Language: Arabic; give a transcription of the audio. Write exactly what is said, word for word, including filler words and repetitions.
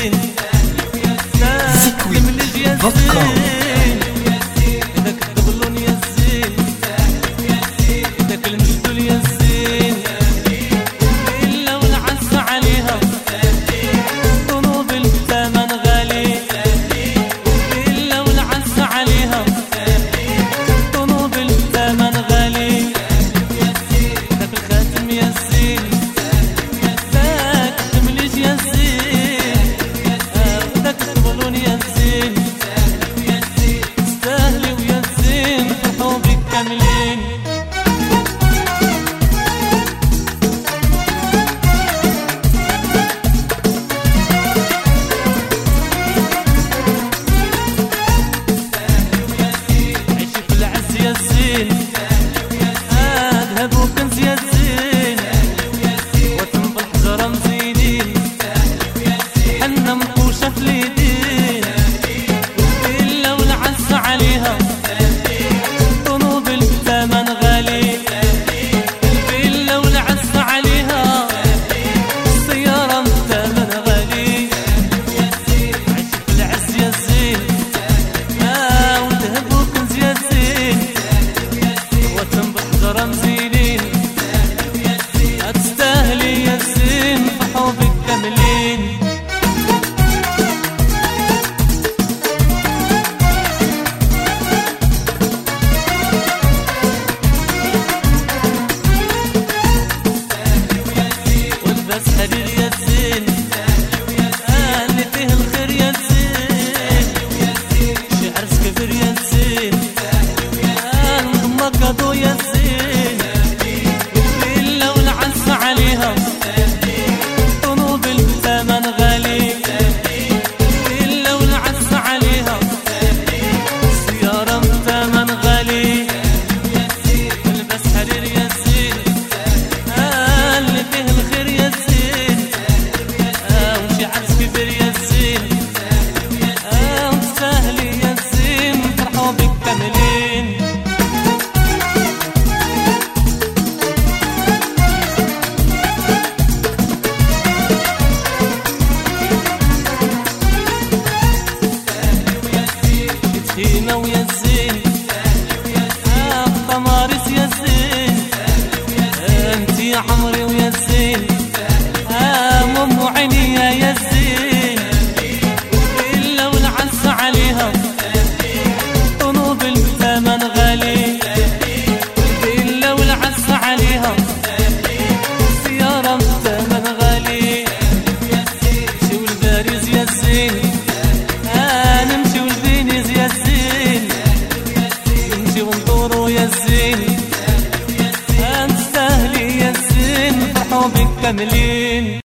زين تملج يا زين داك الدبلون يا زين داك المشدول يا زين إلا والعز عليها ذنوب الثمن غالي إلا والعز عليها ذنوب الثمن غالي داك الخاتم يا زين داك التمليج يا زين داك الدبلون يا زين تستاهلي ويا زين فرحوا بك كاملين ذهب وكنز يا زين وتم بالحجرة مزينين حنا منقوشة في اليدين إلا والعز عليها ذنوب الثمن غالي إلا والعز عليها السيارة الثمن غالي عيش في العز يا زين آه وذهب وكنز يا زين وتم بالحجرة مزينين تستاهلي يا زين فرحوا بك كاملين والبس حرير يا زين اللي فيه الخير يا زين شي عرس كبير يا زين نضمك كادو يا زين إلا والعز عليها ذنوب الثمن غالي إلا والعز عليها سيارة الثمن غالي البس حرير يا زين آه اللي فيه الخير يا زين آه وشي عرس كبير يا زين آه وتستاهلي يا زين فرحوا بك كاملين هينا ويا زين آه طمارس يا زين انت يا حمري ويا زين آه ام عيني يا زين إلا والعز عليها ذنوب الثمن غالي إلا والعز عليها سيارة الثمن غالي نمشي والباريس يا زين آه نمشي والفينيز يا زين نمشي وندورو يا زين تستاهلي يا زين فرحوا بك كاملين.